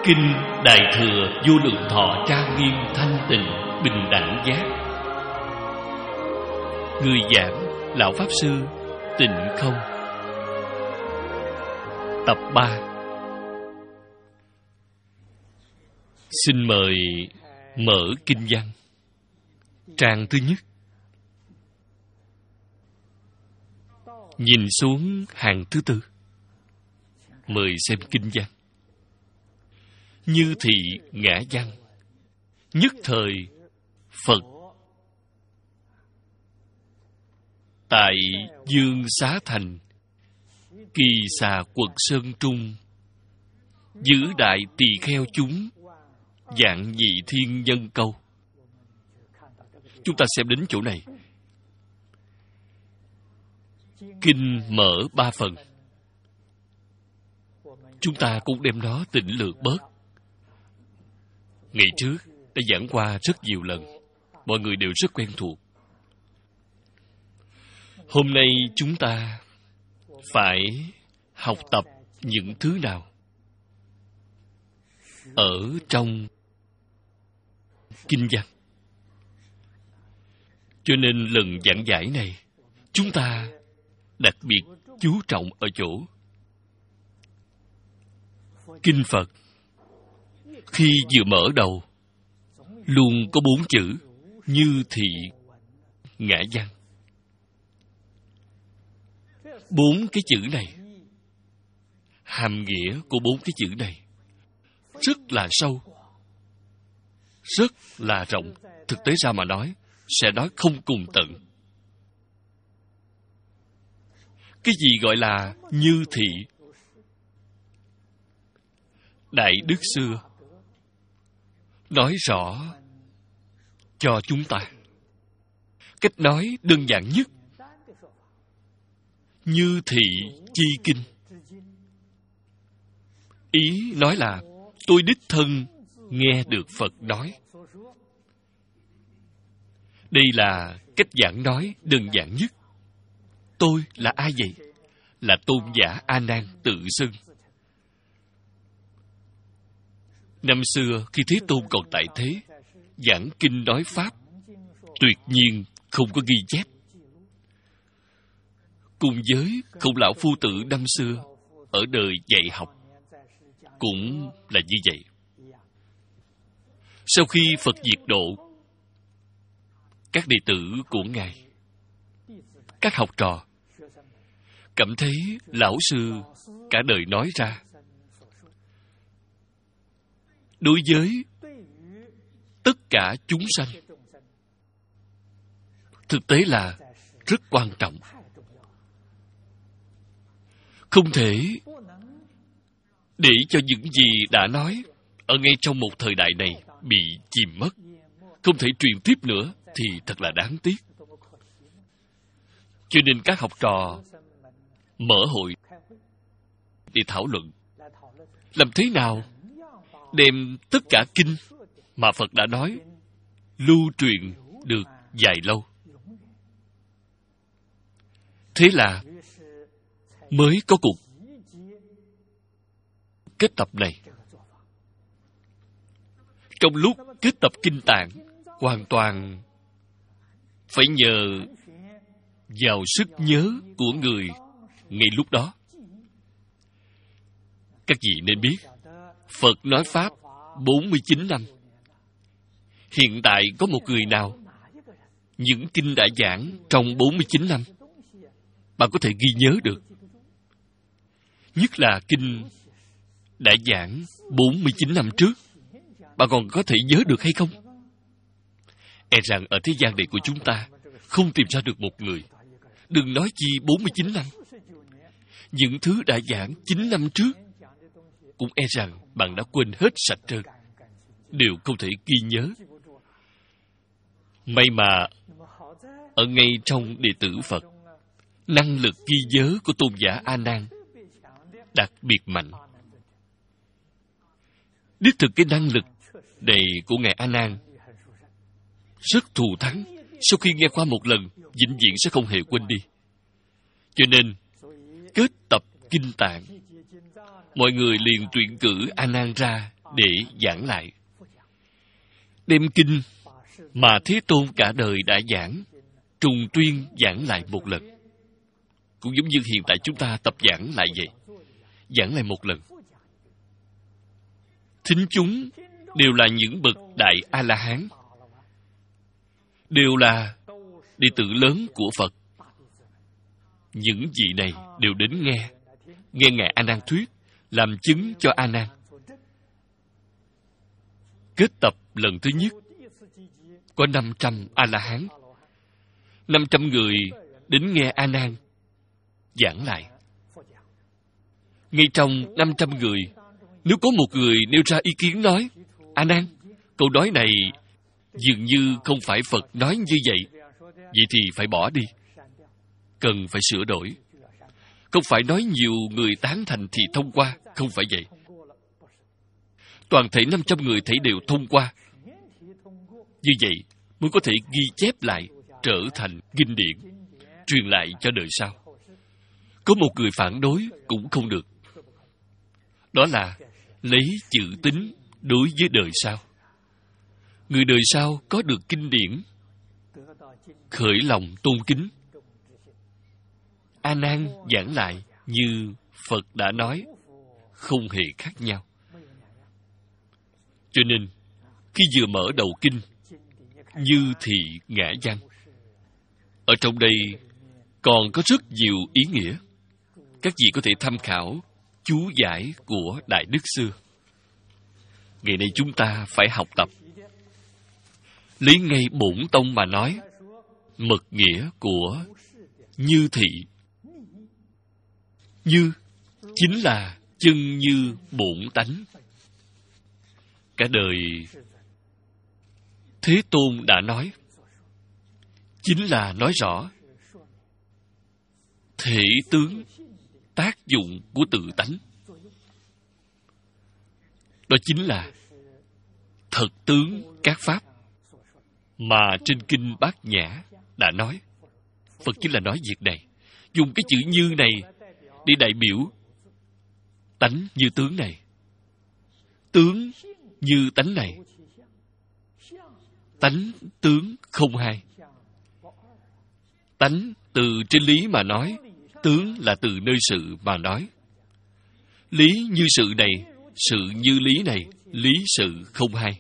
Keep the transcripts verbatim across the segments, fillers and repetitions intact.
Kinh Đại Thừa Vô Lượng Thọ trang nghiêm thanh tịnh bình đẳng giác. Người giảng Lão Pháp Sư Tịnh Không. Tập ba. Xin mời mở kinh văn. Trang thứ nhất. Nhìn xuống hàng thứ tư. Mời xem kinh văn. Như thị ngã văn. Nhất thời Phật tại Dương Xá Thành, Kỳ Xà Quật Sơn Trung, giữ đại tỳ kheo chúng, dạng nhị thiên nhân câu. Chúng ta xem đến chỗ này. Kinh mở ba phần. Chúng ta cũng đem nó tĩnh lược bớt. Ngày trước đã giảng qua rất nhiều lần, mọi người đều rất quen thuộc. Hôm nay chúng ta phải học tập những thứ nào ở trong kinh văn. Cho nên lần giảng giải này, chúng ta đặc biệt chú trọng ở chỗ kinh Phật khi vừa mở đầu luôn có bốn chữ như thị ngã văn. Bốn cái chữ này, hàm nghĩa của bốn cái chữ này rất là sâu, rất là rộng. Thực tế ra mà nói, sẽ nói không cùng tận. Cái gì gọi là như thị? Đại Đức xưa nói rõ cho chúng ta. Cách nói đơn giản nhất, như thị chi kinh. Ý nói là tôi đích thân nghe được Phật nói. Đây là cách giảng nói đơn giản nhất. Tôi là ai vậy? Là tôn giả A Nan tự xưng. Năm xưa khi Thế Tôn còn tại thế, giảng kinh nói pháp, tuyệt nhiên không có ghi chép. Cùng với Khổng Lão Phu Tử năm xưa ở đời dạy học cũng là như vậy. Sau khi Phật diệt độ, các đệ tử của Ngài, các học trò cảm thấy Lão Sư cả đời nói ra đối với tất cả chúng sanh thực tế là rất quan trọng. Không thể để cho những gì đã nói ở ngay trong một thời đại này bị chìm mất, không thể truyền tiếp nữa thì thật là đáng tiếc. Cho nên các học trò mở hội để thảo luận làm thế nào đem tất cả kinh mà Phật đã nói lưu truyền được dài lâu. Thế là mới có cuộc kết tập này. Trong lúc kết tập kinh tạng, hoàn toàn phải nhờ vào sức nhớ của người ngay lúc đó. Các vị nên biết, Phật nói Pháp bốn mươi chín năm. Hiện tại có một người nào những kinh đã giảng trong bốn mươi chín năm bạn có thể ghi nhớ được? Nhất là kinh đã giảng bốn mươi chín năm trước, bạn còn có thể nhớ được hay không? E rằng ở thế gian này của chúng ta không tìm ra được một người. Đừng nói chi bốn mươi chín năm. Những thứ đã giảng chín năm trước cũng e rằng bạn đã quên hết sạch trơn, đều không thể ghi nhớ. May mà ở ngay trong đệ tử Phật, năng lực ghi nhớ của tôn giả A Nan đặc biệt mạnh. Đích thực cái năng lực này của ngài A Nan rất thù thắng. Sau khi nghe qua một lần, vĩnh viễn sẽ không hề quên đi. Cho nên kết tập kinh tạng, mọi người liền tuyển cử A Nan ra để giảng lại. Đem kinh mà Thế Tôn cả đời đã giảng, trùng tuyên giảng lại một lần. Cũng giống như hiện tại chúng ta tập giảng lại vậy. Giảng lại một lần. Thính chúng đều là những bậc đại A-la-hán, đều là đệ tử lớn của Phật. Những vị này đều đến nghe, nghe Ngài A Nan thuyết, làm chứng cho A Nan. Kết tập lần thứ nhất có năm trăm A-la-hán. năm trăm người đến nghe A Nan giảng lại. Ngay trong năm trăm người, nếu có một người nêu ra ý kiến nói, A Nan, câu nói này dường như không phải Phật nói như vậy, vậy thì phải bỏ đi, cần phải sửa đổi. Không phải nói nhiều người tán thành thì thông qua, không phải vậy. Toàn thể năm trăm người thấy đều thông qua. Như vậy mới có thể ghi chép lại, trở thành kinh điển, truyền lại cho đời sau. Có một người phản đối cũng không được. Đó là lấy chữ tín đối với đời sau. Người đời sau có được kinh điển, khởi lòng tôn kính. A Nan giảng lại như Phật đã nói, không hề khác nhau. Cho nên, khi vừa mở đầu kinh, như thị ngã văn, ở trong đây còn có rất nhiều ý nghĩa. Các vị có thể tham khảo chú giải của Đại Đức xưa. Ngày nay chúng ta phải học tập. Lấy ngay bổn tông mà nói, mật nghĩa của như thị. Như chính là chân như bổn tánh. Cả đời Thế Tôn đã nói, chính là nói rõ thể tướng tác dụng của tự tánh. Đó chính là thật tướng các pháp mà trên kinh Bát Nhã đã nói. Phật chính là nói việc này, dùng cái chữ như này để đại biểu tánh như tướng này, tướng như tánh này. Tánh tướng không hai. Tánh từ trên lý mà nói, tướng là từ nơi sự mà nói. Lý như sự này, sự như lý này, lý sự không hai.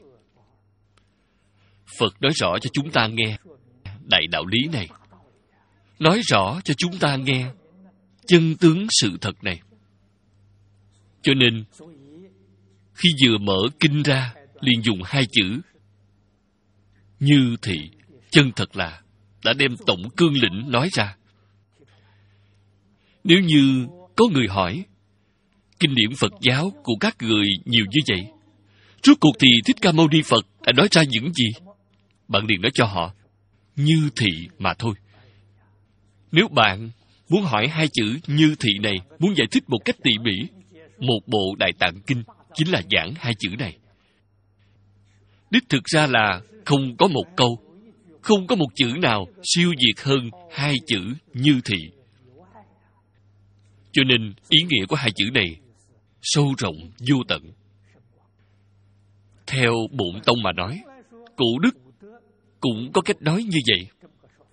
Phật nói rõ cho chúng ta nghe đại đạo lý này, nói rõ cho chúng ta nghe chân tướng sự thật này. Cho nên khi vừa mở kinh ra, liền dùng hai chữ như thị. Chân thật là đã đem tổng cương lĩnh nói ra. Nếu như có người hỏi, kinh điển Phật giáo của các người nhiều như vậy, rốt cuộc thì Thích Ca Mâu Ni Phật đã nói ra những gì? Bạn liền nói cho họ như thị mà thôi. Nếu bạn muốn hỏi hai chữ như thị này, muốn giải thích một cách tỉ mỉ, một bộ Đại Tạng Kinh chính là giảng hai chữ này. Đích thực ra là không có một câu, không có một chữ nào siêu việt hơn hai chữ như thị. Cho nên ý nghĩa của hai chữ này sâu rộng vô tận. Theo Bổn Tông mà nói, Cổ Đức cũng có cách nói như vậy.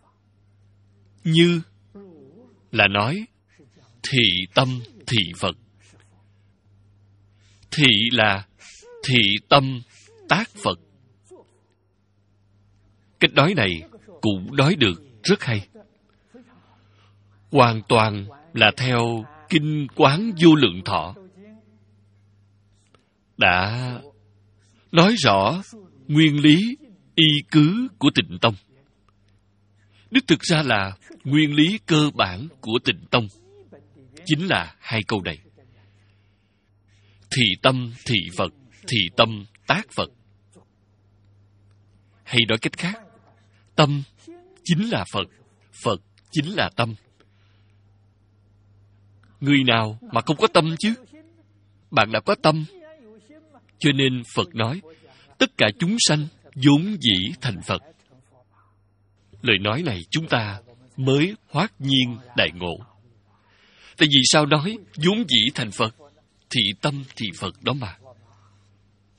Như là nói thị tâm thị Phật. Thị là thị tâm tác Phật. Cách nói này cũng nói được rất hay. Hoàn toàn là theo Kinh Quán Vô Lượng Thọ đã nói rõ nguyên lý y cứ của Tịnh Tông. Đích thực ra là nguyên lý cơ bản của Tịnh Tông chính là hai câu này: thị tâm thị Phật, thị tâm tác Phật. Hay nói cách khác, tâm chính là Phật, Phật chính là tâm. Người nào mà không có tâm chứ? Bạn đã có tâm. Cho nên Phật nói, tất cả chúng sanh vốn dĩ thành Phật. Lời nói này chúng ta mới hoát nhiên đại ngộ. Tại vì sao nói vốn dĩ thành Phật? Thì tâm thì Phật đó mà.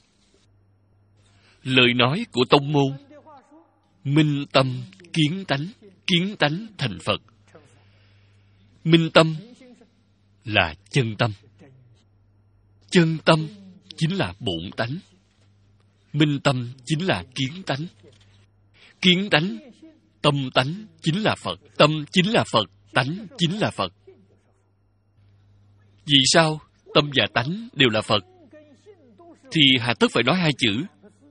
Lời nói của tông môn: minh tâm kiến tánh, kiến tánh thành Phật. Minh tâm là chân tâm. Chân tâm chính là bổn tánh. Minh tâm chính là kiến tánh. Kiến tánh, tâm tánh chính là Phật. Tâm chính là Phật, tánh chính là Phật. Vì sao tâm và tánh đều là Phật? Thì hà tất phải nói hai chữ.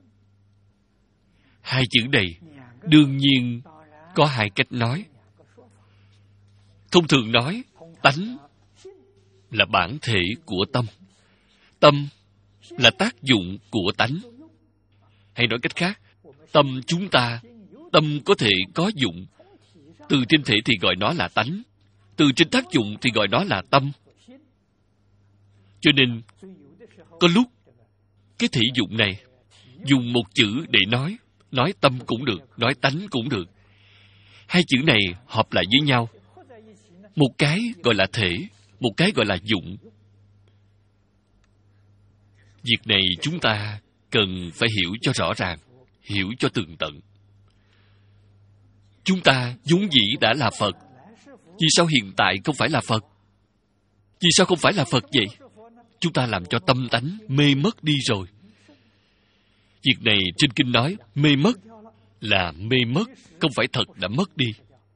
Hai chữ này đương nhiên có hai cách nói. Thông thường nói, tánh là bản thể của tâm. Tâm là tác dụng của tánh. Hay nói cách khác, tâm chúng ta, tâm có thể có dụng. Từ trên thể thì gọi nó là tánh. Từ trên tác dụng thì gọi nó là tâm. Cho nên, có lúc, cái thể dụng này, dùng một chữ để nói, nói tâm cũng được, nói tánh cũng được. Hai chữ này hợp lại với nhau. Một cái gọi là thể, một cái gọi là dụng. Việc này chúng ta cần phải hiểu cho rõ ràng, hiểu cho tường tận. Chúng ta vốn dĩ đã là Phật. Vì sao hiện tại không phải là Phật? Vì sao không phải là Phật vậy? Chúng ta làm cho tâm tánh mê mất đi rồi. Việc này trên kinh nói, mê mất là mê mất, không phải thật đã mất đi.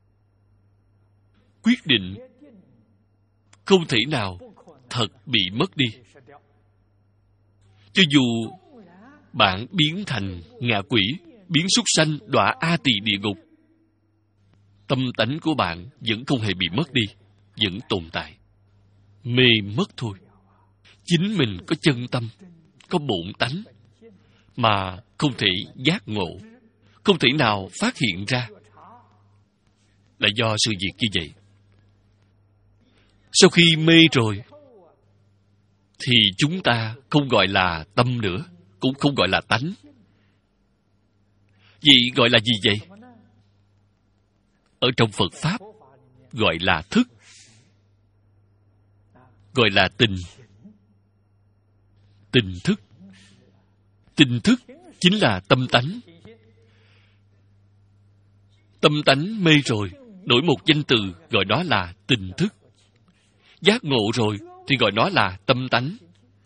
Quyết định không thể nào thật bị mất đi. Cho dù bạn biến thành ngạ quỷ, biến súc sanh, đọa A Tỳ địa ngục, tâm tánh của bạn vẫn không hề bị mất đi, vẫn tồn tại. Mê mất thôi. Chính mình có chân tâm, có bổn tánh, mà không thể giác ngộ, không thể nào phát hiện ra, là do sự việc như vậy. Sau khi mê rồi, thì chúng ta không gọi là tâm nữa, cũng không gọi là tánh. Vậy gọi là gì vậy? Ở trong Phật Pháp, gọi là thức, gọi là tình. Tình thức. Tình thức chính là tâm tánh. Tâm tánh mê rồi, đổi một danh từ gọi nó là tình thức. Giác ngộ rồi thì gọi nó là tâm tánh.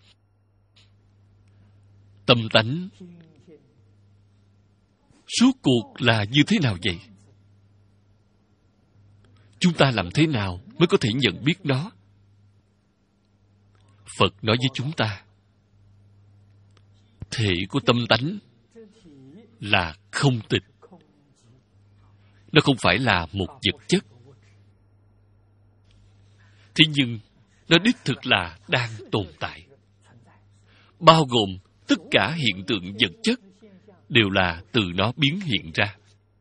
Tâm tánh suốt cuộc là như thế nào vậy? Chúng ta làm thế nào mới có thể nhận biết nó? Phật nói với chúng ta, thể của tâm tánh là không tịch. Nó không phải là một vật chất. Thế nhưng, nó đích thực là đang tồn tại. Bao gồm tất cả hiện tượng vật chất đều là từ nó biến hiện ra.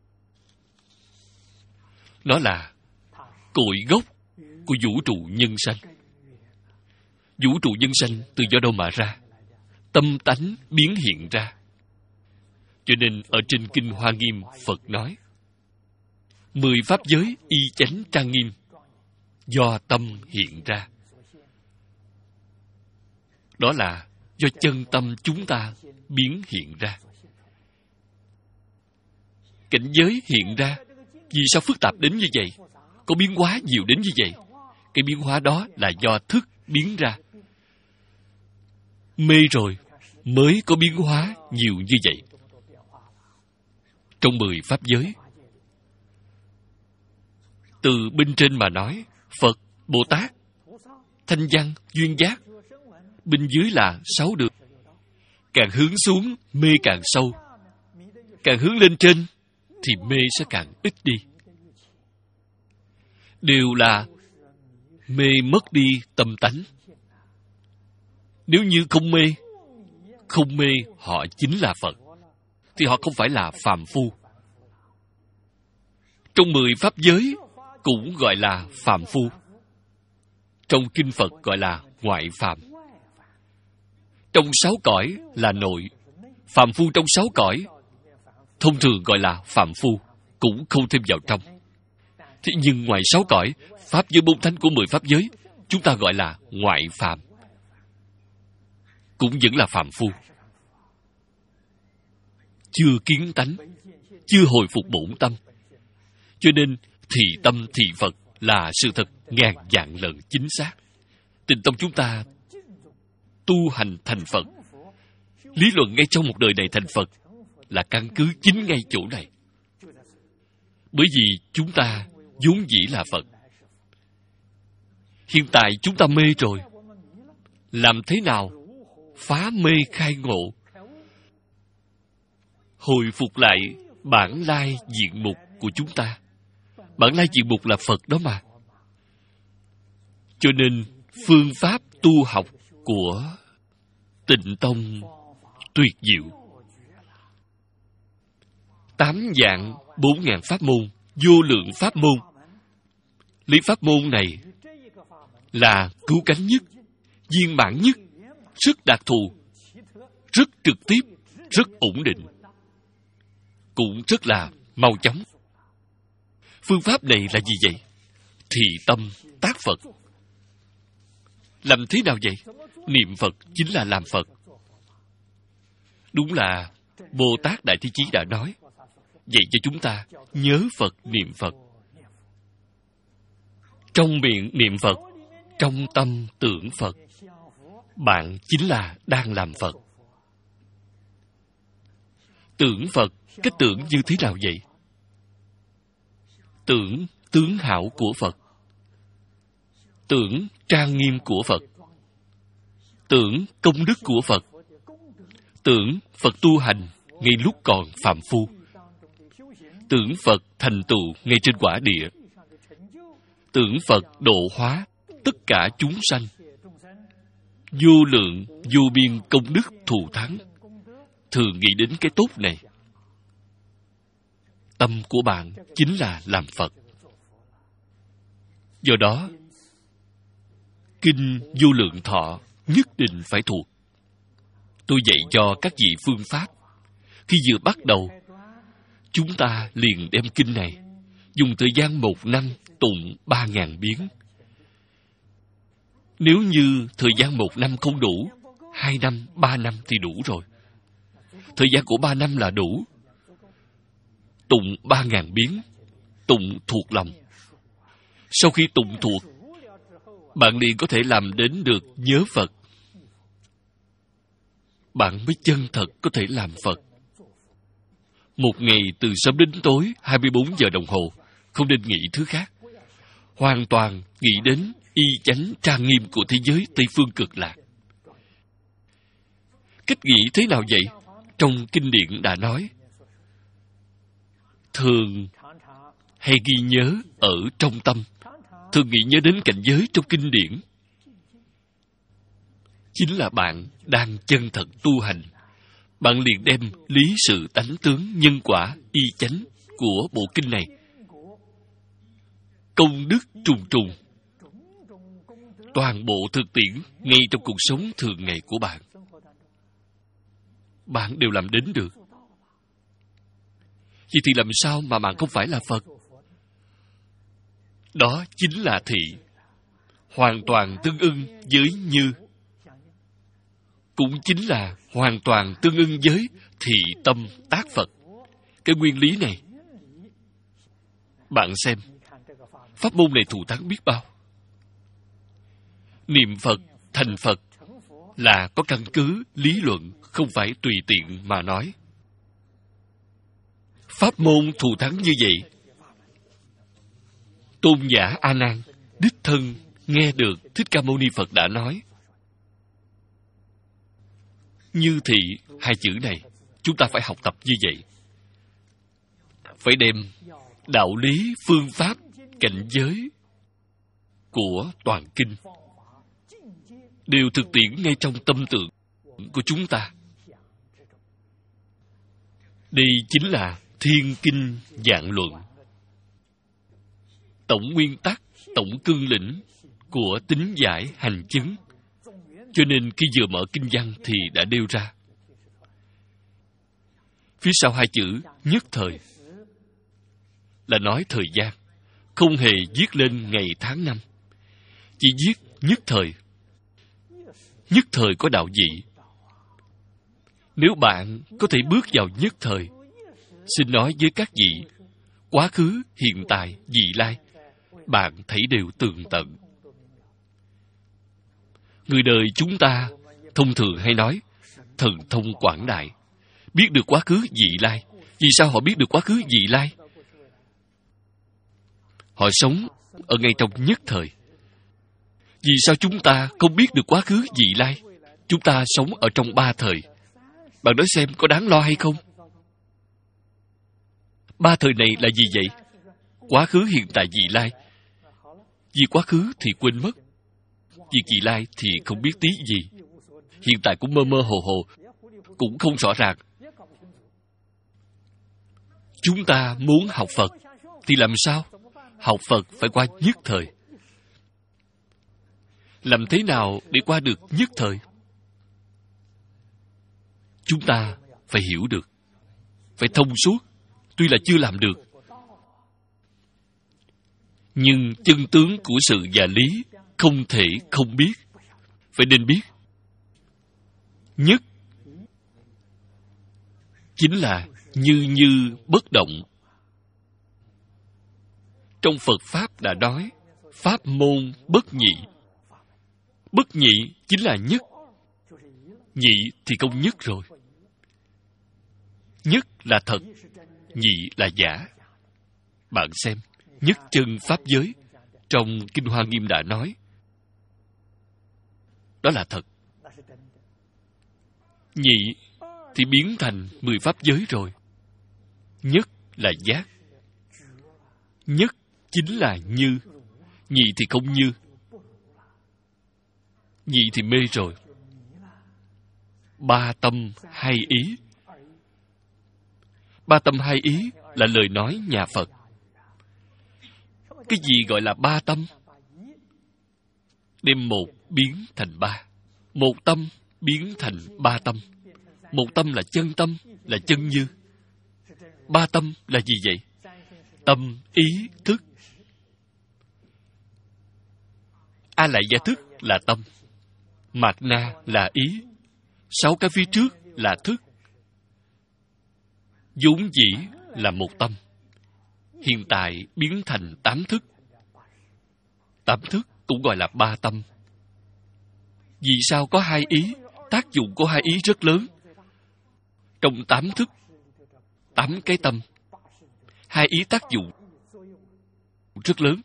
Nó là cội gốc của vũ trụ nhân sanh. Vũ trụ nhân sanh từ do đâu mà ra? Tâm tánh biến hiện ra. Cho nên ở trên Kinh Hoa Nghiêm, Phật nói, mười pháp giới y chánh trang nghiêm, do tâm hiện ra. Đó là do chân tâm chúng ta biến hiện ra. Cảnh giới hiện ra, vì sao phức tạp đến như vậy? Có biến hóa nhiều đến như vậy? Cái biến hóa đó là do thức biến ra. Mê rồi mới có biến hóa nhiều như vậy. Trong mười pháp giới, từ bên trên mà nói, Phật, Bồ Tát, Thanh Văn, Duyên Giác. Bên dưới là sáu đường. Càng hướng xuống, mê càng sâu. Càng hướng lên trên, thì mê sẽ càng ít đi. Đều là mê mất đi tâm tánh. Nếu như không mê, không mê họ chính là Phật, thì họ không phải là phàm phu. Trong mười pháp giới cũng gọi là phàm phu. Trong kinh Phật gọi là ngoại phàm. Trong sáu cõi là nội. Phàm phu trong sáu cõi thông thường gọi là phàm phu, cũng không thêm vào trong. Thế nhưng ngoài sáu cõi, pháp giới bốn thánh của mười pháp giới, chúng ta gọi là ngoại phàm, cũng vẫn là phàm phu. chưa kiến tánh, chưa hồi phục bổn tâm. Cho nên thị tâm thị Phật là sự thật ngàn vạn lần chính xác. Tịnh tông chúng ta tu hành thành Phật, lý luận ngay trong một đời này thành Phật là căn cứ chính ngay chỗ này. Bởi vì chúng ta vốn dĩ là Phật. Hiện tại chúng ta mê rồi. Làm thế nào phá mê khai ngộ, hồi phục lại bản lai diện mục của chúng ta? Bản lai diện mục là Phật đó mà. Cho nên phương pháp tu học của Tịnh Tông tuyệt diệu. Tám vạn bốn ngàn pháp môn, vô lượng pháp môn. Lý pháp môn này là cứu cánh nhất, viên mãn nhất, rất đặc thù, rất trực tiếp, rất ổn định, cũng rất là mau chóng. Phương pháp này là gì vậy? Thì tâm tác Phật. Làm thế nào vậy? Niệm Phật chính là làm Phật. Đúng là Bồ Tát Đại Thế Chí đã nói, dạy cho chúng ta nhớ Phật, niệm Phật. Trong miệng niệm Phật, trong tâm tưởng Phật, bạn chính là đang làm Phật. Tưởng Phật, cái tưởng như thế nào vậy? Tưởng tướng hảo của Phật, tưởng trang nghiêm của Phật, tưởng công đức của Phật, tưởng Phật tu hành ngay lúc còn phàm phu, tưởng Phật thành tựu ngay trên quả địa, tưởng Phật độ hóa tất cả chúng sanh, vô lượng vô biên công đức thù thắng. Thường nghĩ đến cái tốt này. Tâm của bạn chính là làm Phật. Do đó, Kinh Vô Lượng Thọ nhất định phải thuộc. Tôi dạy cho các vị phương pháp. Khi vừa bắt đầu, chúng ta liền đem kinh này, dùng thời gian một năm tụng ba ngàn biến. Nếu như thời gian một năm không đủ, hai năm, ba năm thì đủ rồi. Thời gian của ba năm là đủ. Tụng ba ngàn biến, tụng thuộc lòng. Sau khi tụng thuộc, bạn liền có thể làm đến được nhớ Phật. Bạn mới chân thật có thể làm Phật. Một ngày từ sớm đến tối, hai mươi bốn giờ đồng hồ, không nên nghĩ thứ khác. Hoàn toàn nghĩ đến y chánh trang nghiêm của thế giới Tây Phương Cực Lạc. Cách nghĩ thế nào vậy? Trong kinh điển đã nói, thường hay ghi nhớ ở trong tâm, thường nghĩ nhớ đến cảnh giới trong kinh điển. Chính là bạn đang chân thật tu hành. Bạn liền đem lý sự tánh tướng nhân quả y chánh của bộ kinh này, công đức trùng trùng, toàn bộ thực tiễn ngay trong cuộc sống thường ngày của bạn, bạn đều làm đến được. Vậy thì làm sao mà bạn không phải là Phật? Đó chính là thị, hoàn toàn tương ưng với như, cũng chính là hoàn toàn tương ưng với thị tâm tác Phật. Cái nguyên lý này, bạn xem, pháp môn này thù thắng biết bao. Niệm Phật thành Phật là có căn cứ lý luận, không phải tùy tiện mà nói. Pháp môn thù thắng như vậy, Tôn giả A Nan đích thân nghe được Thích Ca Mâu Ni Phật đã nói. Như thị hai chữ này, chúng ta phải học tập như vậy. Phải đem đạo lý, phương pháp, cảnh giới của toàn kinh đều thực tiễn ngay trong tâm tượng của chúng ta. Đây chính là Thiên Kinh Vạn Luận, tổng nguyên tắc, tổng cương lĩnh của tín giải hành chứng. Cho nên khi vừa mở kinh văn thì đã nêu ra. Phía sau hai chữ nhất thời là nói thời gian, không hề viết lên ngày tháng năm, chỉ viết nhất thời. Nhất thời có đạo vị. Nếu bạn có thể bước vào nhất thời, xin nói với các vị, quá khứ, hiện tại, vị lai, bạn thấy đều tường tận. Người đời chúng ta thông thường hay nói thần thông quảng đại, biết được quá khứ vị lai. Vì sao họ biết được quá khứ vị lai? Họ sống ở ngay trong nhất thời. Vì sao chúng ta không biết được quá khứ vị lai? Chúng ta sống ở trong ba thời. Bạn nói xem có đáng lo hay không? Ba thời này là gì vậy? Quá khứ, hiện tại, vị lai. Vì quá khứ thì quên mất, vì vị lai thì không biết tí gì. Hiện tại cũng mơ mơ hồ hồ, cũng không rõ ràng. Chúng ta muốn học Phật thì làm sao? Học Phật phải qua nhất thời. Làm thế nào để qua được nhất thời? Chúng ta phải hiểu được, phải thông suốt. Tuy là chưa làm được, nhưng chân tướng của sự và lý không thể không biết. Phải nên biết. Nhất chính là như như bất động. Trong Phật Pháp đã nói, Pháp môn bất nhị. Bất nhị chính là nhất. Nhị thì không nhất rồi. Nhất là thật, nhị là giả. Bạn xem, nhất chân Pháp giới, trong Kinh Hoa Nghiêm đã nói, đó là thật. Nhị thì biến thành mười Pháp giới rồi. Nhất là giác. Nhất chính là như. Nhị thì không như. Nhị thì mê rồi. Ba tâm hai ý. Ba tâm hai ý là lời nói nhà Phật. Cái gì gọi là ba tâm? Đem một biến thành ba. Một tâm biến thành ba tâm. Một tâm là chân tâm, là chân như. Ba tâm là gì vậy? Tâm, ý, thức. A lại gia thức là tâm. Mạt na là ý. Sáu cái phía trước là thức. vốn dĩ là một tâm, hiện tại biến thành tám thức. Tám thức cũng gọi là ba tâm. Vì sao có hai ý? Tác dụng của hai ý rất lớn. Trong tám thức, tám cái tâm, hai ý tác dụng rất lớn.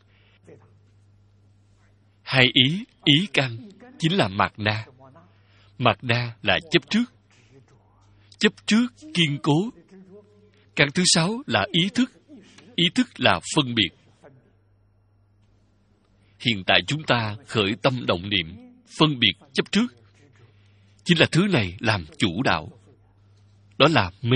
Hai ý, ý căn chính là mạt na. Mạt na là chấp trước. Chấp trước kiên cố. Căn thứ sáu là ý thức. Ý thức là phân biệt. Hiện tại chúng ta khởi tâm động niệm, phân biệt chấp trước, chính là thứ này làm chủ đạo. Đó là mê.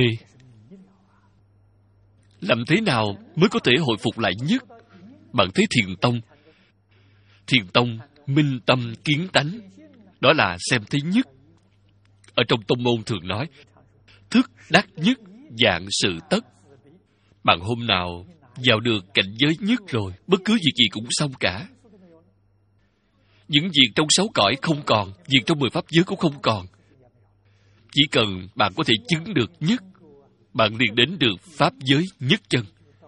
Làm thế nào mới có thể hồi phục lại nhất? Bạn thấy Thiền Tông. Thiền Tông minh tâm kiến tánh. Đó là xem thấy nhất. Ở trong tông môn thường nói, thức đắc nhất, dạng sự tất. Bạn hôm nào vào được cảnh giới nhất rồi, bất cứ việc gì cũng xong cả. Những việc trong sáu cõi không còn, việc trong mười pháp giới cũng không còn. Chỉ cần bạn có thể chứng được nhất, bạn liền đến được pháp giới nhất chân.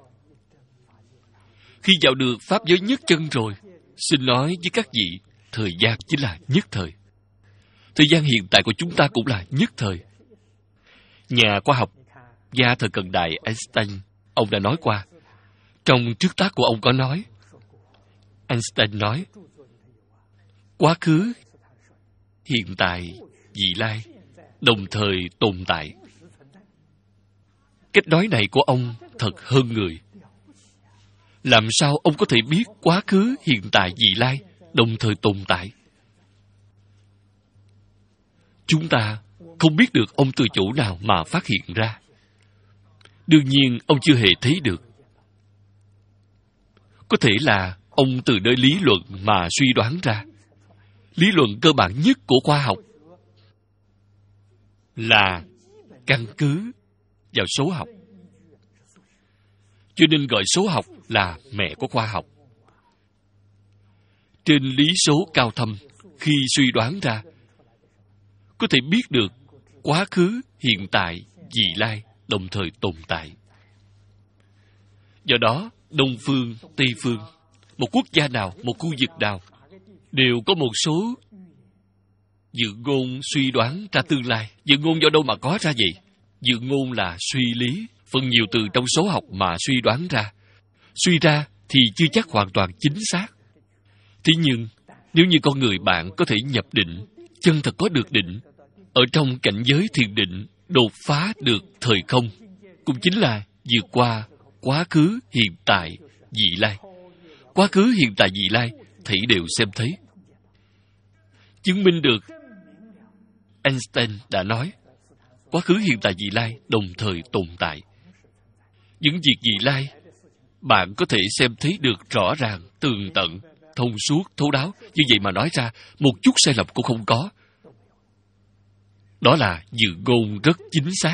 Khi vào được pháp giới nhất chân rồi, xin nói với các vị, thời gian chính là nhất thời. Thời gian hiện tại của chúng ta cũng là nhất thời. Nhà khoa học gia thời cận đại Einstein, ông đã nói qua. Trong trước tác của ông có nói, Einstein nói, quá khứ, hiện tại, vị lai, đồng thời tồn tại. Cách nói này của ông thật hơn người. Làm sao ông có thể biết quá khứ, hiện tại, vị lai, đồng thời tồn tại? Chúng ta không biết được ông từ chỗ nào mà phát hiện ra. Đương nhiên, ông chưa hề thấy được. Có thể là ông từ nơi lý luận mà suy đoán ra. Lý luận cơ bản nhất của khoa học là căn cứ vào số học. Cho nên gọi số học là mẹ của khoa học. Trên lý số cao thâm, khi suy đoán ra, có thể biết được quá khứ, hiện tại, vị lai đồng thời tồn tại. Do đó, Đông phương, Tây phương, một quốc gia nào, một khu vực nào, đều có một số dự ngôn suy đoán ra tương lai. Dự ngôn do đâu mà có ra vậy? Dự ngôn là suy lý, phần nhiều từ trong số học mà suy đoán ra. Suy ra thì chưa chắc hoàn toàn chính xác. Thế nhưng, nếu như con người bạn có thể nhập định, chân thật có được định, ở trong cảnh giới thiền định, đột phá được thời không, cũng chính là vượt qua quá khứ, hiện tại, vị lai. Quá khứ, hiện tại, vị lai, thảy đều xem thấy. Chứng minh được, Einstein đã nói, quá khứ, hiện tại, vị lai đồng thời tồn tại. Những việc vị lai, bạn có thể xem thấy được rõ ràng, tường tận, thông suốt, thấu đáo. Như vậy mà nói ra, một chút sai lầm cũng không có. Đó là dự ngôn rất chính xác.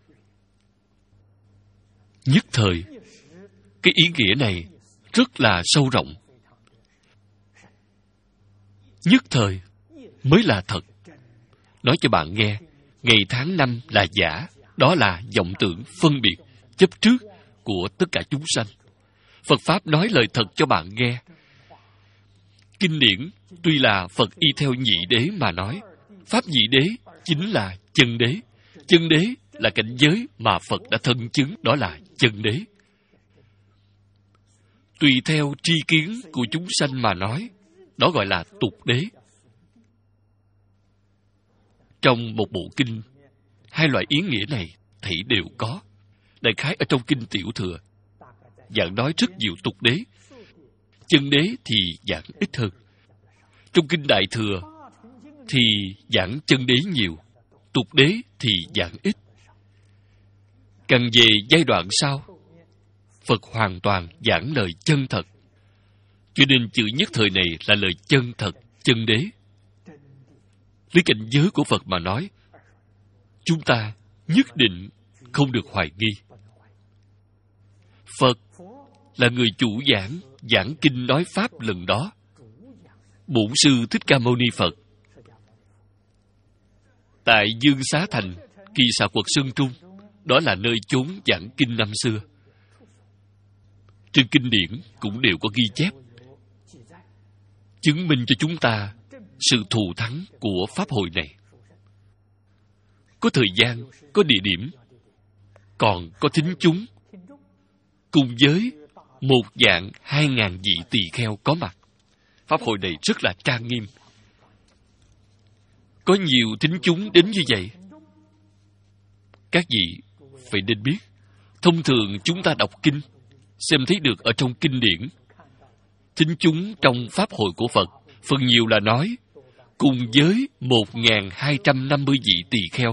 Nhất thời, cái ý nghĩa này rất là sâu rộng. Nhất thời mới là thật. Nói cho bạn nghe, ngày tháng năm là giả, đó là vọng tưởng phân biệt, chấp trước của tất cả chúng sanh. Phật Pháp nói lời thật cho bạn nghe. Kinh điển tuy là Phật y theo nhị đế mà nói, Pháp nhị đế chính là chân đế. Chân đế là cảnh giới mà Phật đã thân chứng, đó là chân đế. Tùy theo tri kiến của chúng sanh mà nói, đó gọi là tục đế. Trong một bộ kinh, hai loại ý nghĩa này thảy đều có. Đại khái ở trong kinh Tiểu Thừa, giảng nói rất nhiều tục đế. Chân đế thì giảng ít hơn. Trong kinh Đại Thừa thì giảng chân đế nhiều, tục đế thì giảng ít. Càng về giai đoạn sau, Phật hoàn toàn giảng lời chân thật. Cho nên chữ nhất thời này là lời chân thật, chân đế. Lấy cảnh giới của Phật mà nói, chúng ta nhất định không được hoài nghi. Phật là người chủ giảng, giảng kinh nói Pháp lần đó. Bổn Sư Thích Ca Mâu Ni Phật tại Dương Xá Thành, Kỳ Xà Quật Sơn Trung, đó là nơi chốn giảng kinh năm xưa. Trên kinh điển cũng đều có ghi chép, chứng minh cho chúng ta sự thù thắng của Pháp hội này. Có thời gian, có địa điểm, còn có thính chúng, cùng với một vạn hai ngàn vị tỳ kheo có mặt. Pháp hội này rất là trang nghiêm. Có nhiều thính chúng đến như vậy. Các vị phải nên biết, thông thường chúng ta đọc kinh, xem thấy được ở trong kinh điển, thính chúng trong Pháp hội của Phật, phần nhiều là nói, cùng với một nghìn hai trăm năm mươi vị tỳ kheo.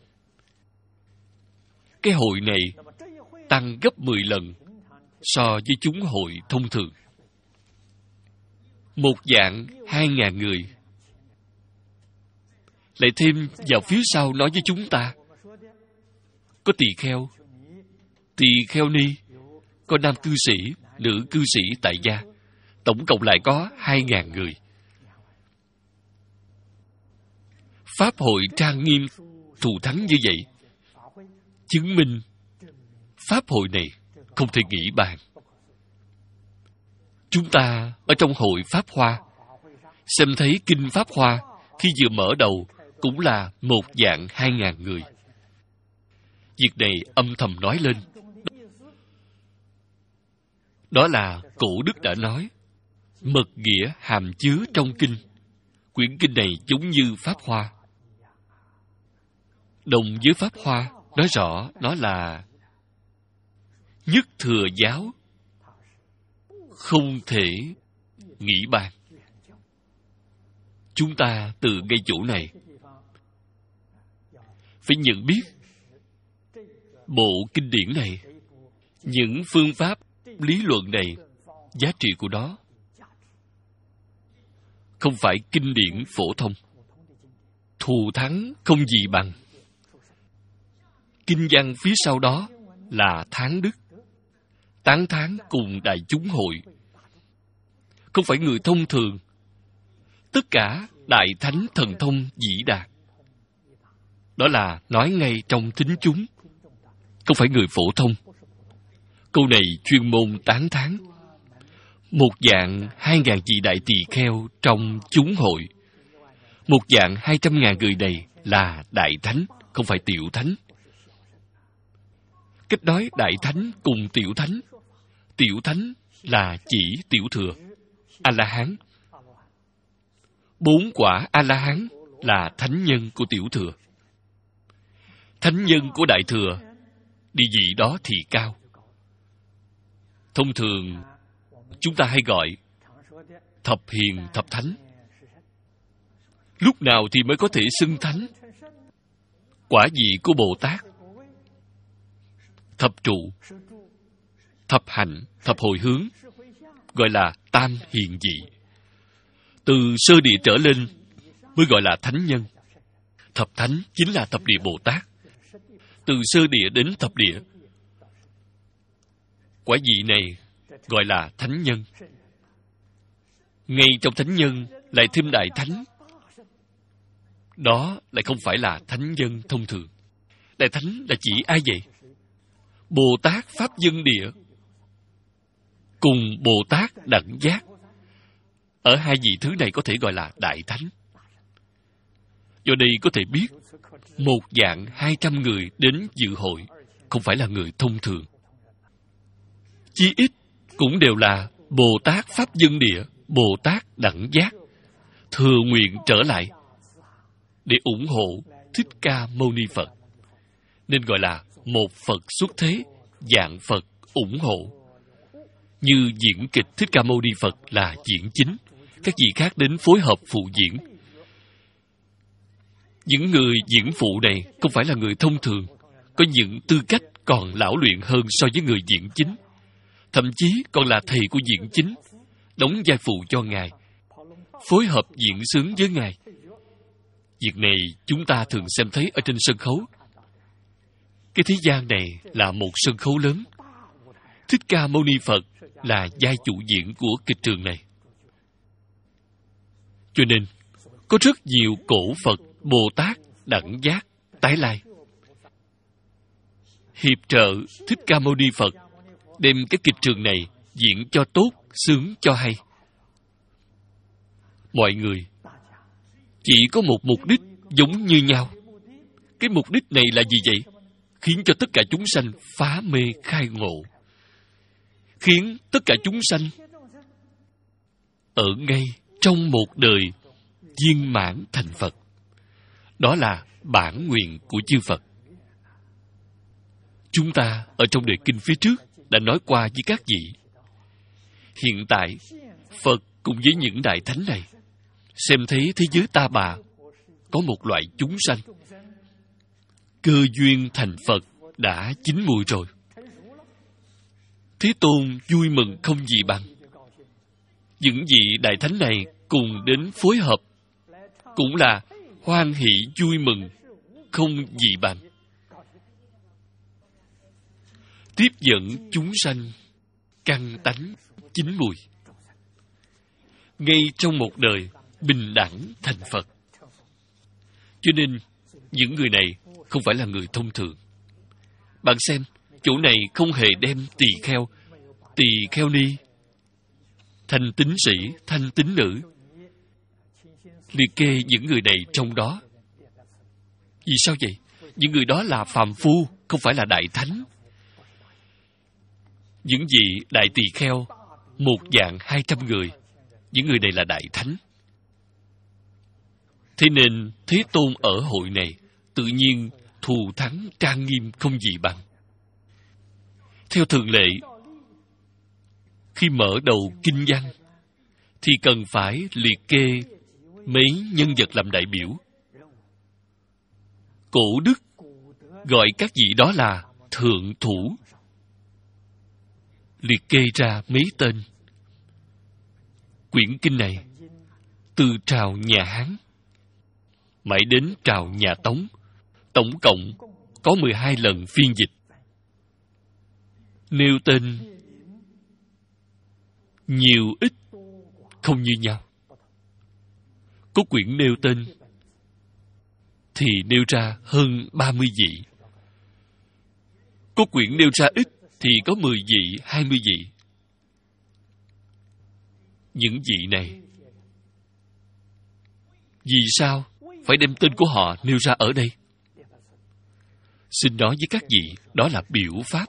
Cái hội này tăng gấp mười lần so với chúng hội thông thường. Một vạn hai ngàn người. Lại thêm vào phía sau nói với chúng ta, có tỳ kheo, tỳ kheo ni, có nam cư sĩ, nữ cư sĩ tại gia. Tổng cộng lại có hai ngàn người. Pháp hội trang nghiêm, thù thắng như vậy, chứng minh Pháp hội này không thể nghĩ bàn. Chúng ta ở trong hội Pháp Hoa, xem thấy kinh Pháp Hoa, khi vừa mở đầu cũng là một vạn hai ngàn người. Việc này âm thầm nói lên. Đó là cổ đức đã nói, mật nghĩa hàm chứa trong kinh. Quyển kinh này giống như Pháp Hoa. Đồng với Pháp Hoa, nói rõ nó là nhất thừa giáo, không thể nghĩ bàn. Chúng ta từ ngay chỗ này phải nhận biết bộ kinh điển này, những phương pháp lý luận này, giá trị của nó không phải kinh điển phổ thông, thù thắng không gì bằng. Kinh văn phía sau đó là thán đức, tán thán cùng đại chúng hội. Không phải người thông thường, tất cả đại thánh thần thông vĩ đạt. Đó là nói ngay trong thính chúng, không phải người phổ thông. Câu này chuyên môn tán thán. Một dạng hai ngàn vị đại tỳ kheo trong chúng hội. Một dạng hai trăm ngàn người này là đại thánh, không phải tiểu thánh. Cách nói đại thánh cùng tiểu thánh. Tiểu thánh là chỉ tiểu thừa, A-la-hán. Bốn quả A-la-hán là thánh nhân của tiểu thừa. Thánh nhân của đại thừa, địa vị đó thì cao. Thông thường, chúng ta hay gọi thập hiền thập thánh. Lúc nào thì mới có thể xưng thánh? Quả vị của Bồ Tát, thập trụ, thập hạnh, thập hồi hướng, gọi là tam hiền vị. Từ sơ địa trở lên mới gọi là thánh nhân. Thập thánh chính là thập địa Bồ Tát. Từ sơ địa đến thập địa, quả vị này gọi là thánh nhân. Ngay trong thánh nhân lại thêm đại thánh. Đó lại không phải là thánh nhân thông thường. Đại thánh là chỉ ai vậy? Bồ Tát Pháp Dân Địa cùng Bồ Tát Đẳng Giác. Ở hai vị thứ này có thể gọi là đại thánh. Do đây có thể biết, một vạn hai trăm người đến dự hội không phải là người thông thường. Chí ít cũng đều là Bồ Tát Pháp Dân Địa, Bồ Tát Đẳng Giác, thừa nguyện trở lại để ủng hộ Thích Ca Mâu Ni Phật. Nên gọi là một Phật xuất thế, vạn Phật ủng hộ. Như diễn kịch Thích Ca Mâu Ni Phật là diễn chính, các vị khác đến phối hợp phụ diễn. Những người diễn phụ này không phải là người thông thường, có những tư cách còn lão luyện hơn so với người diễn chính. Thậm chí còn là thầy của diễn chính, đóng vai phụ cho Ngài, phối hợp diễn xướng với Ngài. Việc này chúng ta thường xem thấy ở trên sân khấu. Cái thế gian này là một sân khấu lớn. Thích Ca Mâu Ni Phật là vai chủ diễn của kịch trường này. Cho nên, có rất nhiều cổ Phật, Bồ Tát, Đẳng Giác, tái lai hiệp trợ Thích Ca Mâu Ni Phật đem cái kịch trường này diễn cho tốt, sướng cho hay. Mọi người chỉ có một mục đích giống như nhau. Cái mục đích này là gì vậy? Khiến cho tất cả chúng sanh phá mê khai ngộ, khiến tất cả chúng sanh ở ngay trong một đời viên mãn thành Phật. Đó là bản nguyện của chư Phật. Chúng ta ở trong đề kinh phía trước đã nói qua với các vị. Hiện tại, Phật cùng với những đại thánh này xem thấy thế giới ta bà có một loại chúng sanh cơ duyên thành Phật đã chín mùi rồi. Thế Tôn vui mừng không gì bằng. Những vị đại thánh này cùng đến phối hợp cũng là hoan hỷ vui mừng không gì bằng. Tiếp dẫn chúng sanh căn tánh chín mùi, ngay trong một đời bình đẳng thành Phật. Cho nên những người này không phải là người thông thường. Bạn xem, chỗ này không hề đem tỳ kheo, tỳ kheo ni, thanh tín sĩ, thanh tín nữ liệt kê những người này trong đó. Vì sao vậy? Những người đó là phàm phu, không phải là đại thánh. Những vị đại tỳ kheo, một vạn hai trăm người, những người này là đại thánh. Thế nên Thế Tôn ở hội này tự nhiên thù thắng trang nghiêm không gì bằng. Theo thường lệ, khi mở đầu kinh văn thì cần phải liệt kê mấy nhân vật làm đại biểu. Cổ đức gọi các vị đó là thượng thủ. Liệt kê ra mấy tên. Quyển kinh này từ trào nhà Hán mãi đến trào nhà Tống, tổng cộng có mười hai lần phiên dịch. Nêu tên nhiều ít không như nhau. Có quyển nêu tên thì nêu ra hơn ba mươi vị. Có quyển nêu ra ít thì có mười vị, hai mươi vị. Những vị này, vì sao phải đem tên của họ nêu ra ở đây? Xin nói với các vị, đó là biểu pháp.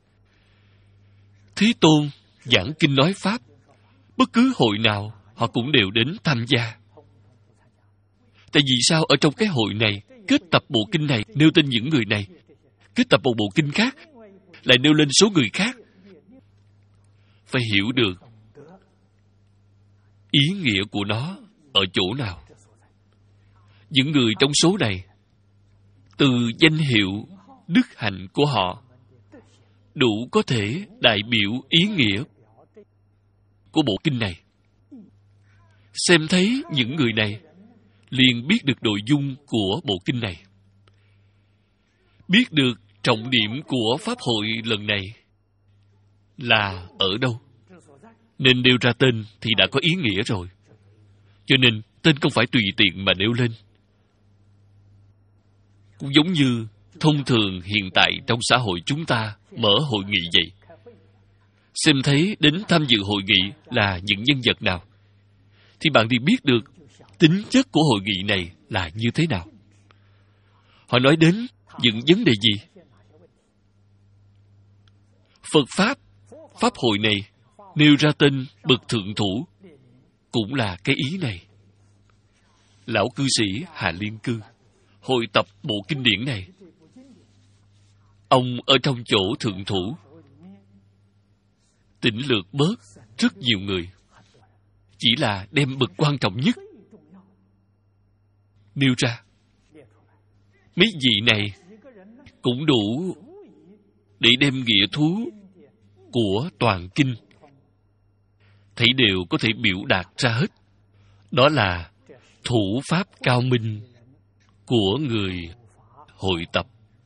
Thế Tôn giảng kinh nói pháp, bất cứ hội nào họ cũng đều đến tham gia. Tại vì sao ở trong cái hội này, kết tập bộ kinh này nêu tên những người này, kết tập một bộ kinh khác lại nêu lên số người khác? Phải hiểu được ý nghĩa của nó ở chỗ nào. Những người trong số này, từ danh hiệu, đức hạnh của họ đủ có thể đại biểu ý nghĩa của bộ kinh này. Xem thấy những người này liền biết được nội dung của bộ kinh này, biết được trọng điểm của pháp hội lần này là ở đâu, nên nêu ra tên thì đã có ý nghĩa rồi. Cho nên tên không phải tùy tiện mà nêu lên. Cũng giống như thông thường hiện tại trong xã hội chúng ta mở hội nghị vậy. Xem thấy đến tham dự hội nghị là những nhân vật nào, thì bạn đi biết được tính chất của hội nghị này là như thế nào. Họ nói đến những vấn đề gì? Phật Pháp, Pháp hội này nêu ra tên bậc thượng thủ cũng là cái ý này. Lão cư sĩ Hà Liên Cư hội tập bộ kinh điển này. Ông ở trong chỗ thượng thủ, tỉnh lược bớt rất nhiều người, chỉ là đem bậc quan trọng nhất nêu ra. Mấy vị này cũng đủ để đem nghĩa thú của toàn kinh thấy đều có thể biểu đạt ra hết. Đó là thủ pháp cao minh của người hội tập,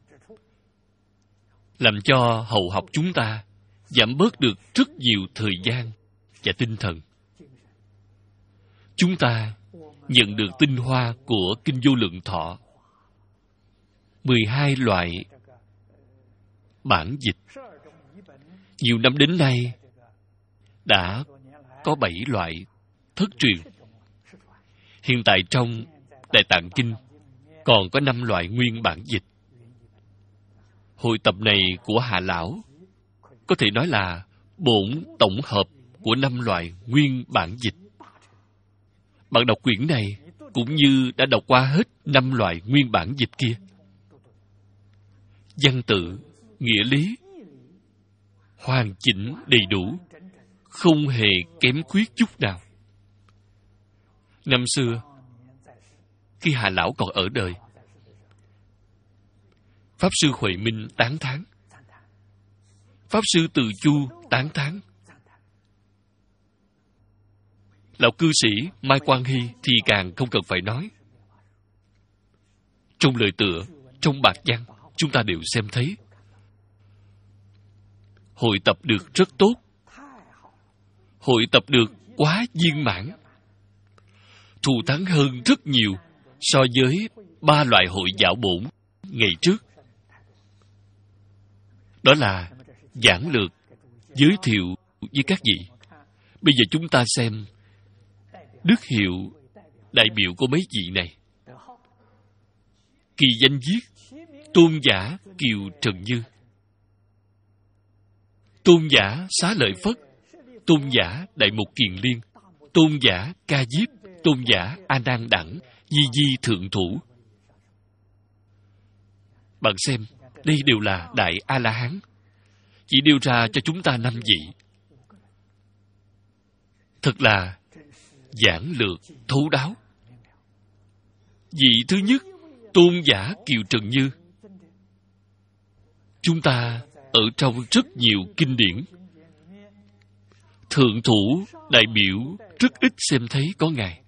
làm cho hầu học chúng ta giảm bớt được rất nhiều thời gian và tinh thần. Chúng ta nhận được tinh hoa của Kinh Vô Lượng Thọ, mười hai loại bản dịch. Nhiều năm đến nay đã có bảy loại thất truyền. Hiện tại trong Đại Tạng Kinh còn có năm loại nguyên bản dịch. Hội tập này của Hạ Lão có thể nói là bổn tổng hợp của năm loại nguyên bản dịch. Bạn đọc quyển này cũng như đã đọc qua hết năm loại nguyên bản dịch kia. Văn tự, nghĩa lý hoàn chỉnh đầy đủ, không hề kém khuyết chút nào. Năm xưa, khi Hạ Lão còn ở đời, Pháp Sư Huệ Minh tán thán, Pháp Sư Từ Chu tán thán, Lão cư sĩ Mai Quang Hy thì càng không cần phải nói. Trong lời tựa, trong bạc văn, chúng ta đều xem thấy. Hội tập được rất tốt. Hội tập được quá viên mãn, thù thắng hơn rất nhiều so với ba loại hội dạo bổn ngày trước. Đó là giảng lược, giới thiệu với các vị. Bây giờ chúng ta xem đức hiệu đại biểu của mấy vị này. Kỳ danh viết Tôn giả Kiều Trần Như, Tôn giả Xá Lợi Phất, Tôn giả Đại Mục Kiền Liên, Tôn giả Ca Diếp, Tôn giả A Nan Đẳng, Di Di Thượng Thủ. Bạn xem, đây đều là Đại A-la-hán, chỉ nêu ra cho chúng ta năm vị. Thật là giảng lược thấu đáo. Vị thứ nhất, Tôn giả Kiều Trần Như. Chúng ta ở trong rất nhiều kinh điển, thượng thủ đại biểu rất ít xem thấy có Ngài,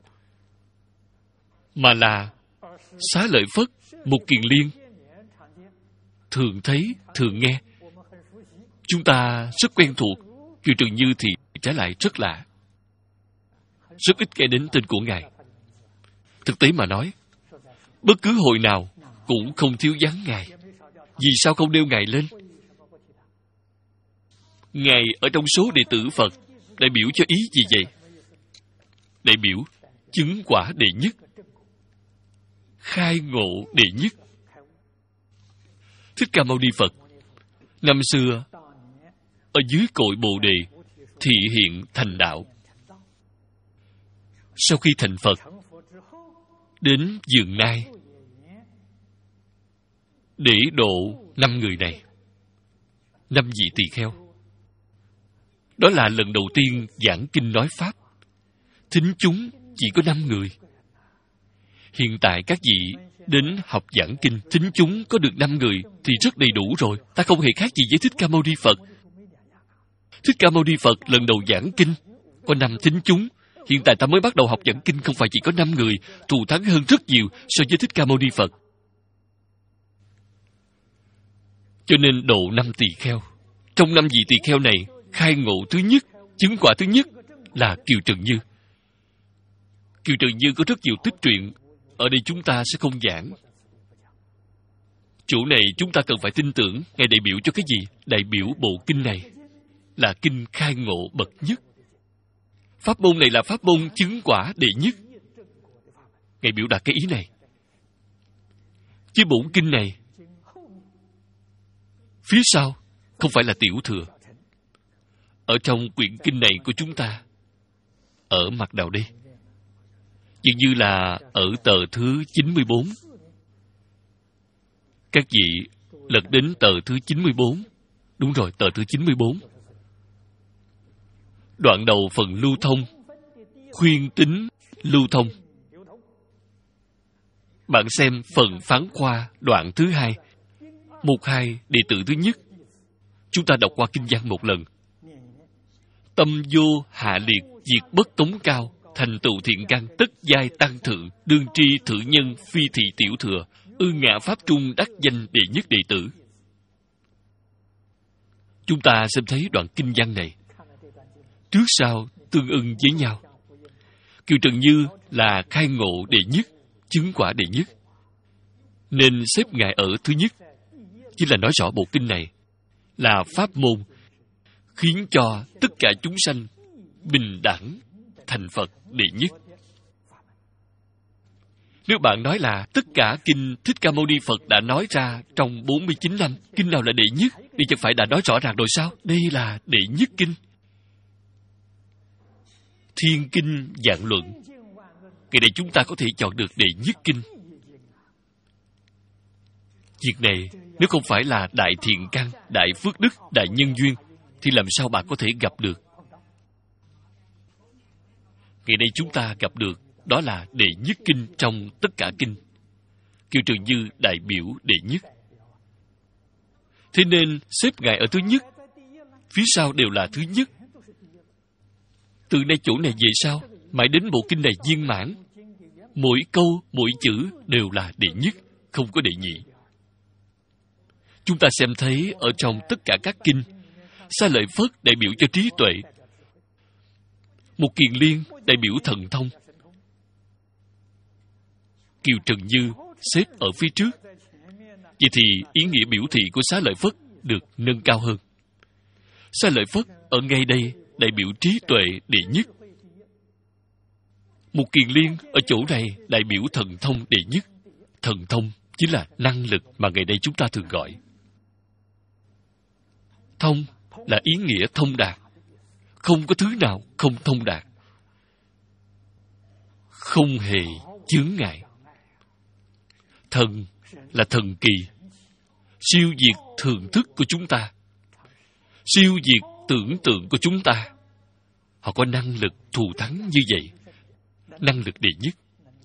mà là Xá Lợi Phất, Mục Kiền Liên thường thấy, thường nghe. Chúng ta rất quen thuộc. Kiều Trần Như thì trái lại rất lạ, rất ít nghe đến tên của Ngài. Thực tế mà nói, bất cứ hồi nào cũng không thiếu vắng Ngài. Vì sao không nêu Ngài lên? Ngài ở trong số đệ tử Phật đại biểu cho ý gì vậy? Đại biểu chứng quả đệ nhất, khai ngộ đệ nhất. Thích Ca Mâu Ni Phật năm xưa ở dưới cội Bồ Đề thị hiện thành đạo. Sau khi thành Phật, đến Dường Nai để độ năm người này, năm vị tỳ kheo. Đó là lần đầu tiên giảng kinh nói Pháp. Thính chúng chỉ có năm người. Hiện tại các vị đến học giảng kinh, thính chúng có được năm người thì rất đầy đủ rồi. Ta không hề khác gì với Thích Ca Mâu Ni Phật. Thích Ca Mâu Ni Phật lần đầu giảng kinh có năm thính chúng. Hiện tại ta mới bắt đầu học giảng kinh, không phải chỉ có năm người, thù thắng hơn rất nhiều so với Thích Ca Mâu Ni Phật. Cho nên độ năm tỳ kheo. Trong năm vị tỳ kheo này, khai ngộ thứ nhất, chứng quả thứ nhất là Kiều Trần Như. Kiều Trần Như có rất nhiều tích truyện, ở đây chúng ta sẽ không giảng. Chỗ này chúng ta cần phải tin tưởng Ngài đại biểu cho cái gì? Đại biểu bộ kinh này là kinh khai ngộ bậc nhất. Pháp môn này là pháp môn chứng quả đệ nhất. Ngài biểu đạt cái ý này. Chứ bổn kinh này phía sau không phải là tiểu thừa. Ở trong quyển kinh này của chúng ta, ở mặt nào đây? Dường như là ở tờ thứ chín mươi bốn. Các vị lật đến tờ thứ chín mươi bốn. Đúng rồi, tờ thứ chín mươi bốn. Đoạn đầu phần lưu thông, khuyên tín lưu thông. Bạn xem phần phán khoa đoạn thứ hai, mục hai đệ tử thứ nhất. Chúng ta đọc qua kinh văn một lần. Tâm vô hạ liệt, diệt bất tống cao, thành tựu thiện căn, tất giai tăng thượng, đương tri thử nhân, phi thị tiểu thừa, ư ngã pháp trung đắc danh đệ nhất đệ tử. Chúng ta xem thấy đoạn kinh văn này, trước sau tương ưng với nhau. Kiều Trần Như là khai ngộ đệ nhất, chứng quả đệ nhất, nên xếp Ngài ở thứ nhất. Chỉ là nói rõ bộ kinh này là pháp môn khiến cho tất cả chúng sanh bình đẳng thành Phật đệ nhất. Nếu bạn nói là tất cả kinh Thích Ca Mâu Ni Phật đã nói ra trong bốn mươi chín năm, kinh nào là đệ nhất, thì chẳng phải đã nói rõ ràng rồi sao? Đây là đệ nhất kinh. Thiên kinh vạn luận. Ngày này chúng ta có thể chọn được đệ nhất kinh. Việc này nếu không phải là đại thiện căn, đại phước đức, đại nhân duyên, thì làm sao bạn có thể gặp được? Ngày nay chúng ta gặp được, đó là đệ nhất kinh trong tất cả kinh. Kiều Trần Như đại biểu đệ nhất. Thế nên xếp Ngài ở thứ nhất, phía sau đều là thứ nhất. Từ nay chỗ này về sau, mãi đến bộ kinh này viên mãn, mỗi câu, mỗi chữ đều là đệ nhất, không có đệ nhị. Chúng ta xem thấy ở trong tất cả các kinh, Xá Lợi Phất đại biểu cho trí tuệ, Một Kiền Liên đại biểu thần thông, Kiều Trần Như xếp ở phía trước. Vậy thì ý nghĩa biểu thị của Xá Lợi Phất được nâng cao hơn. Xá Lợi Phất ở ngay đây đại biểu trí tuệ đệ nhất. Một Kiền Liên ở chỗ này đại biểu thần thông đệ nhất. Thần thông chính là năng lực mà ngày nay chúng ta thường gọi. Thông là ý nghĩa thông đạt. Không có thứ nào không thông đạt. Không hề chướng ngại. Thần là thần kỳ, siêu việt thường thức của chúng ta, siêu việt tưởng tượng của chúng ta. Họ có năng lực thù thắng như vậy, năng lực đệ nhất.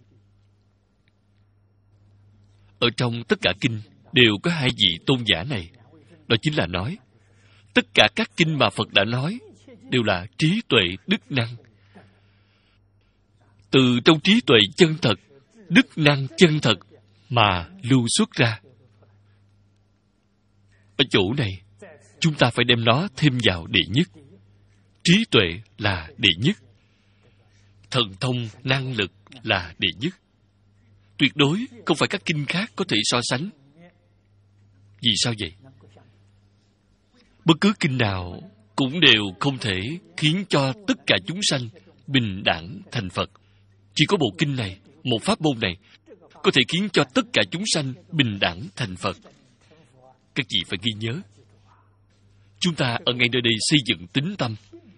Ở trong tất cả kinh đều có hai vị tôn giả này. Đó chính là nói tất cả các kinh mà Phật đã nói đều là trí tuệ đức năng. Từ trong trí tuệ chân thật, đức năng chân thật mà lưu xuất ra. Ở chỗ này, chúng ta phải đem nó thêm vào đệ nhất. Trí tuệ là đệ nhất. Thần thông, năng lực là đệ nhất. tuyệt đối không phải các kinh khác có thể so sánh. Vì sao vậy? Bất cứ kinh nào cũng đều không thể khiến cho tất cả chúng sanh bình đẳng thành Phật. Chỉ có bộ kinh này, một pháp môn này, có thể khiến cho tất cả chúng sanh bình đẳng thành Phật. Các vị phải ghi nhớ. Chúng ta ở ngay nơi đây xây dựng tín tâm.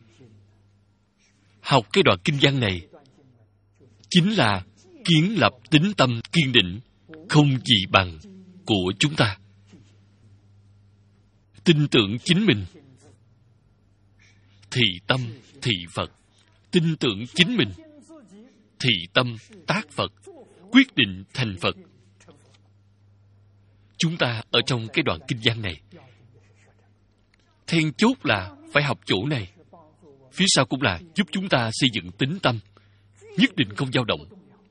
Học cái đoạn kinh văn này chính là kiến lập tín tâm kiên định, không gì bằng của chúng ta. Tin tưởng chính mình, thì tâm thị Phật. Tin tưởng chính mình, thì tâm tác Phật, quyết định thành Phật. Chúng ta ở trong cái đoạn kinh văn này, then chốt là phải học chỗ này. Phía sau cũng là giúp chúng ta xây dựng tín tâm, nhất định không dao động.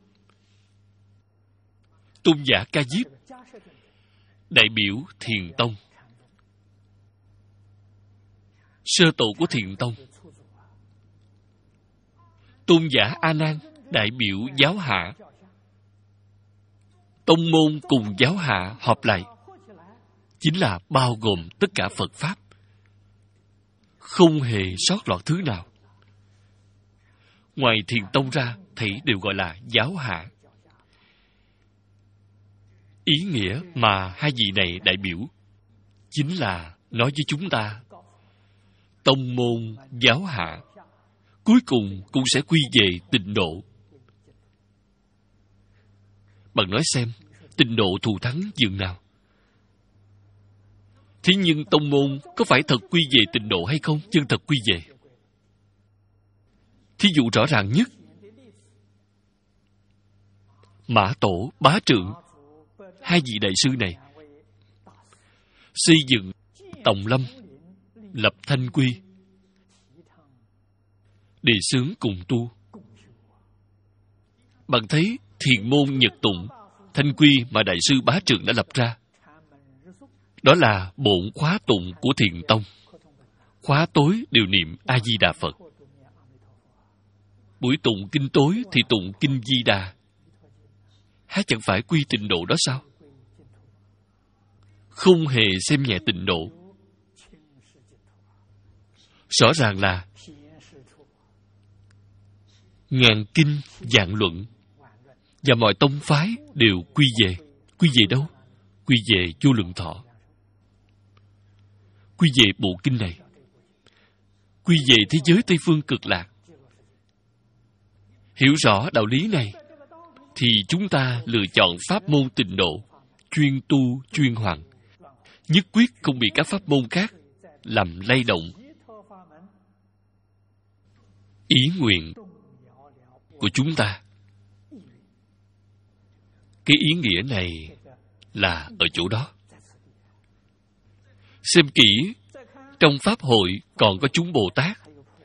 Tôn giả Ca Diếp, đại biểu Thiền Tông, sơ tổ của Thiền Tông. Tôn giả A Nan, đại biểu giáo hạ. Tông môn cùng giáo hạ hợp lại chính là bao gồm tất cả Phật Pháp, không hề sót lọt thứ nào. Ngoài Thiền Tông ra, thảy đều gọi là giáo hạ. Ý nghĩa mà hai vị này đại biểu chính là nói với chúng ta, tông môn giáo hạ cuối cùng cũng sẽ quy về tịnh độ. Bạn nói xem, tịnh độ thù thắng dường nào? Thế nhưng tông môn có phải thật quy về tịnh độ hay không? Chân thật quy về. Thí dụ rõ ràng nhất, Mã Tổ, Bá Trượng, hai vị đại sư này xây dựng Tòng Lâm, lập Thanh Quy, đề xướng cùng tu. Bạn thấy thiền môn nhật tụng, Thanh Quy mà đại sư Bá Trượng đã lập ra, đó là bổn khóa tụng của Thiền Tông. Khóa tối đều niệm A Di Đà Phật. Buổi tụng kinh tối thì tụng kinh Di Đà. Há chẳng phải quy tịnh độ đó sao? Không hề xem nhẹ tịnh độ. Rõ ràng là ngàn kinh vạn luận và mọi tông phái đều quy về. Quy về đâu? Quy về vô lượng thọ. Quy về bộ kinh này. Quy về thế giới Tây Phương Cực Lạc. Hiểu rõ đạo lý này thì chúng ta lựa chọn pháp môn tịnh độ, chuyên tu, chuyên hoàn, nhất quyết không bị các pháp môn khác làm lay động ý nguyện của chúng ta. Cái ý nghĩa này là ở chỗ đó. Xem kỹ, trong Pháp hội còn có chúng Bồ Tát.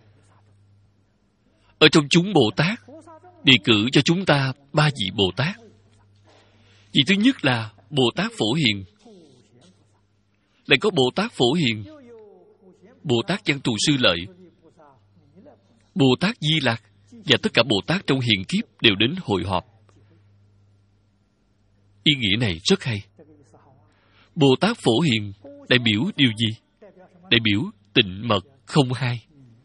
Ở trong chúng Bồ Tát, đề cử cho chúng ta ba vị Bồ Tát. Vị thứ nhất là Bồ Tát Phổ Hiền. Lại có Bồ Tát Phổ Hiền, Bồ Tát Văn Thù Sư Lợi, Bồ Tát Di Lạc và tất cả Bồ Tát trong hiền kiếp đều đến hội họp. Ý nghĩa này rất hay. Bồ Tát Phổ Hiền đại biểu điều gì? Đại biểu tịnh mật không hai.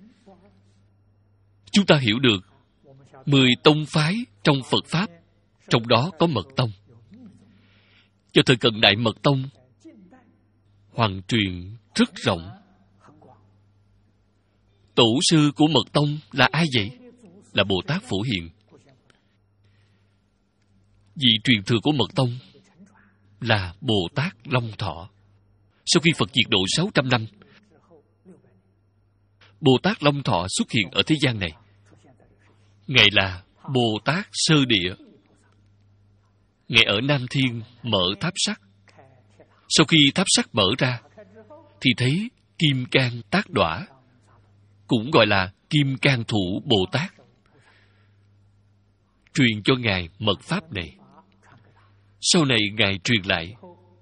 Chúng ta hiểu được mười tông phái trong Phật Pháp, trong đó có Mật Tông. Cho thời cận đại Mật Tông hoàng truyền rất rộng. Tổ sư của Mật Tông là ai vậy? Là Bồ Tát Phổ Hiền. Vị truyền thừa của Mật Tông là Bồ Tát Long Thọ. Sau khi Phật diệt độ sáu trăm năm, Bồ Tát Long Thọ xuất hiện ở thế gian này. Ngài là Bồ Tát Sơ Địa. Ngài ở Nam Thiên mở tháp sắt. Sau khi tháp sắt mở ra, thì thấy Kim Cang Tác Đọa, cũng gọi là Kim Cang Thủ Bồ Tát, truyền cho Ngài mật pháp này. Sau này Ngài truyền lại.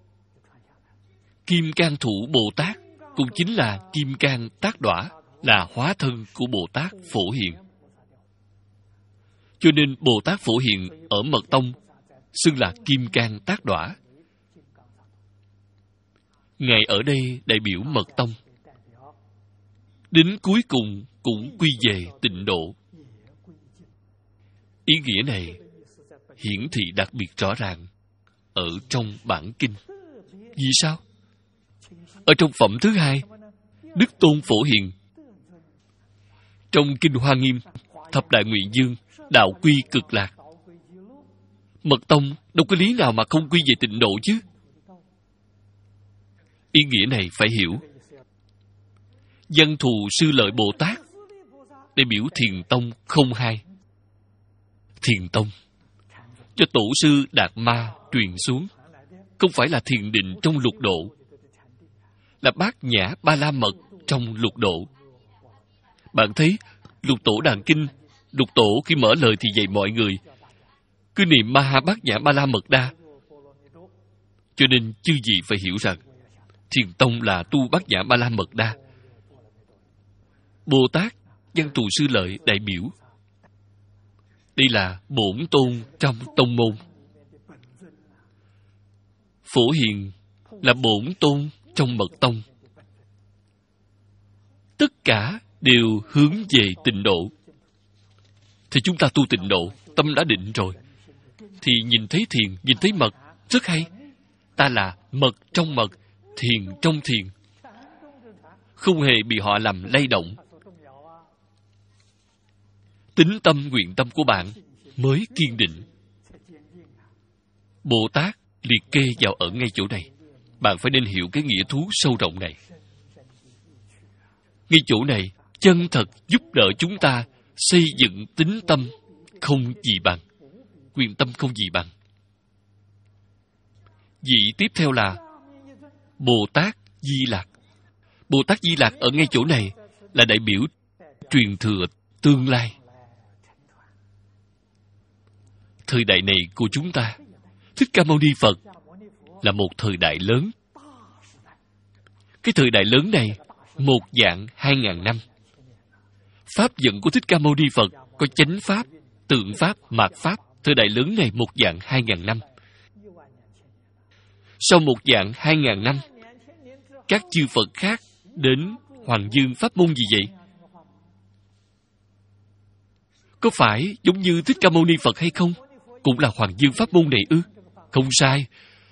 Kim Cang Thủ Bồ Tát cũng chính là Kim Cang Tác Đọa, là hóa thân của Bồ Tát Phổ Hiền. Cho nên Bồ Tát Phổ Hiền ở Mật Tông xưng là Kim Cang Tác Đọa. Ngài ở đây đại biểu Mật Tông, đến cuối cùng cũng quy về Tịnh Độ. Ý nghĩa này hiển thị đặc biệt rõ ràng ở trong bản kinh. Vì sao? Ở trong phẩm thứ hai, Đức Tôn Phổ Hiền, trong Kinh Hoa Nghiêm, Thập Đại Nguyện Dương, đạo quy cực lạc. Mật Tông đâu có lý nào mà không quy về Tịnh Độ chứ. Ý nghĩa này phải hiểu. Văn Thù Sư Lợi Bồ Tát đại biểu Thiền Tông không hai. Thiền Tông cho Tổ sư Đạt Ma truyền xuống, không phải là thiền định trong lục độ, là Bát Nhã Ba La Mật trong lục độ. Bạn thấy Lục Tổ Đàn Kinh, Lục Tổ khi mở lời thì dạy mọi người cứ niệm Ma Ha Bát Nhã Ba La Mật Đa. Cho nên chư vị phải hiểu rằng Thiền Tông là tu Bát Nhã Ba La Mật Đa. Bồ Tát Văn Thù Sư Lợi đại biểu. Đây là bổn tôn trong tông môn. Phổ Hiền là bổn tôn trong Mật Tông. Tất cả đều hướng về Tịnh Độ. Thì chúng ta tu Tịnh Độ, tâm đã định rồi, thì nhìn thấy thiền, nhìn thấy mật, rất hay. Ta là mật trong mật, thiền trong thiền, không hề bị họ làm lay động. Tính tâm, nguyện tâm của bạn mới kiên định. Bồ Tát liệt kê vào ở ngay chỗ này. Bạn phải nên hiểu cái nghĩa thú sâu rộng này. Ngay chỗ này, chân thật giúp đỡ chúng ta xây dựng tính tâm không gì bằng, nguyện tâm không gì bằng. Vị tiếp theo là Bồ Tát Di Lạc. Bồ Tát Di Lạc ở ngay chỗ này là đại biểu truyền thừa tương lai. Thời đại này của chúng ta, Thích Ca Mâu Ni Phật là một thời đại lớn. Cái thời đại lớn này một dạng hai ngàn năm. Pháp vận của Thích Ca Mâu Ni Phật có chánh pháp, tượng pháp, mạt pháp. Thời đại lớn này một dạng hai ngàn năm. Sau một dạng hai ngàn năm, các chư Phật khác đến Hoàng Dương pháp môn gì vậy? Có phải giống như Thích Ca Mâu Ni Phật hay không? Cũng là Hoàng Dương pháp môn này ư? Không sai.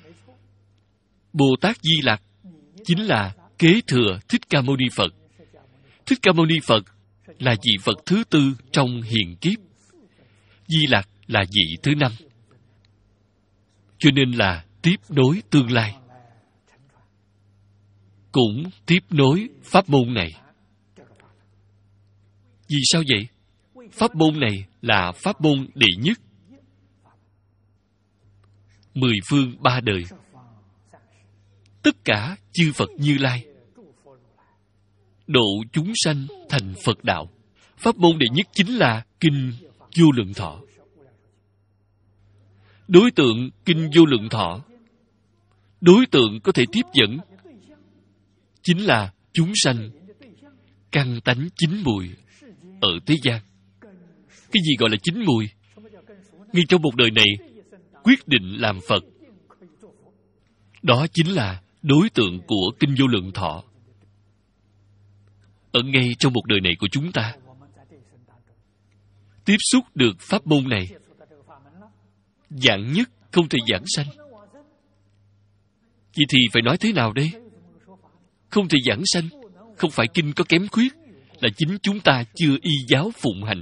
Bồ Tát Di Lạc chính là kế thừa Thích Ca Mâu Ni Phật. Thích Ca Mâu Ni Phật là vị Phật thứ tư trong hiền kiếp. Di Lạc là vị thứ năm. Cho nên là tiếp nối tương lai. Cũng tiếp nối pháp môn này. Vì sao vậy? Pháp môn này là pháp môn đệ nhất. Mười phương ba đời. Tất cả chư Phật Như Lai độ chúng sanh thành Phật đạo. Pháp môn đệ nhất chính là Kinh Vô Lượng Thọ. Đối tượng Kinh Vô Lượng Thọ, đối tượng có thể tiếp dẫn chính là chúng sanh căn tánh chín mùi ở thế gian. Cái gì gọi là chín mùi? Ngay trong một đời này quyết định làm Phật, đó chính là đối tượng của Kinh Vô Lượng Thọ. Ở ngay trong một đời này của chúng ta, tiếp xúc được pháp môn này, dạng nhất không thể giảng sanh. Vậy thì phải nói thế nào đây? Không thể giảng sanh, không phải kinh có kém khuyết, là chính chúng ta chưa y giáo phụng hành.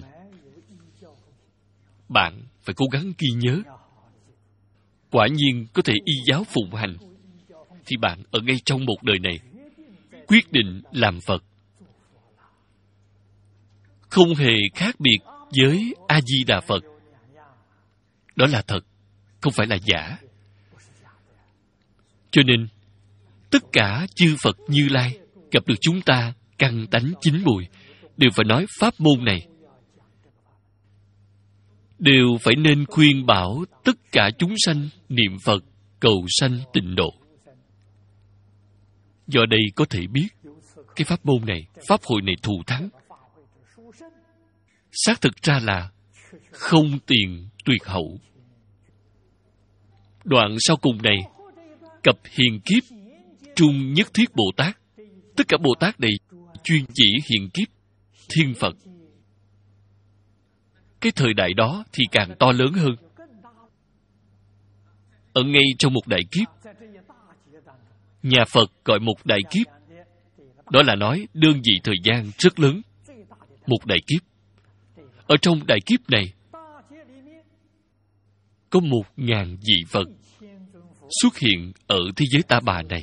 Bạn phải cố gắng ghi nhớ. Quả nhiên có thể y giáo phụng hành, thì bạn ở ngay trong một đời này quyết định làm Phật. Không hề khác biệt với A-di-đà Phật. Đó là thật, không phải là giả. Cho nên, tất cả chư Phật Như Lai gặp được chúng ta căn tánh chín mùi, đều phải nói pháp môn này. Đều phải nên khuyên bảo tất cả chúng sanh niệm Phật cầu sanh tịnh độ. Do đây có thể biết, cái pháp môn này, pháp hội này thù thắng. Xác thực ra là không tiền tuyệt hậu. Đoạn sau cùng này, cập hiền kiếp, trung nhất thiết Bồ Tát. Tất cả Bồ Tát này chuyên chỉ hiền kiếp, thiên Phật. Cái thời đại đó thì càng to lớn hơn. Ở ngay trong một đại kiếp, nhà Phật gọi một đại kiếp, đó là nói đơn vị thời gian rất lớn. Một đại kiếp. Ở trong đại kiếp này, có một ngàn vị Phật xuất hiện ở thế giới Ta Bà này.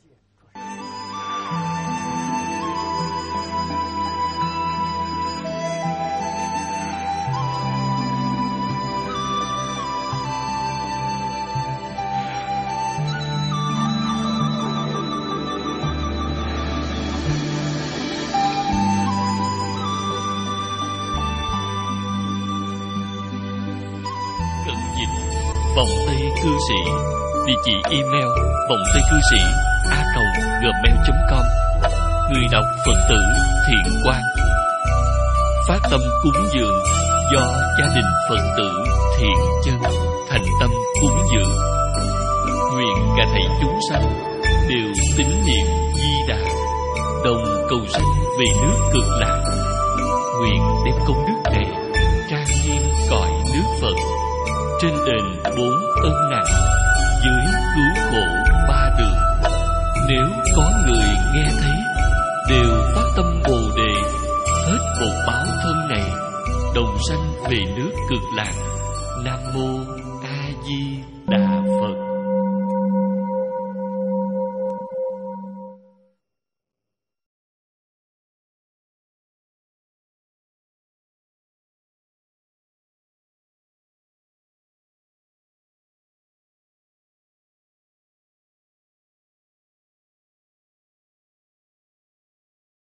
Vòng Tây Cư Sĩ. Địa chỉ email vòng tây cư sĩ a còng gmail chấm com. Người đọc Phật tử Thiện Quang. Phát tâm cúng dường do gia đình Phật tử Thiện Chân thành tâm cúng dường. Nguyện cả thảy chúng sanh đều tín niệm Di Đà, đồng cầu sanh về nước Cực Lạc. Nguyện đem công đức này trang nghiêm cõi nước Phật, trên đền bốn ân nặng, dưới cứu khổ ba đường. Nếu có người nghe thấy, đều phát tâm Bồ Đề, hết bột báo thân này, đồng sanh về nước Cực Lạc. Nam mô A Di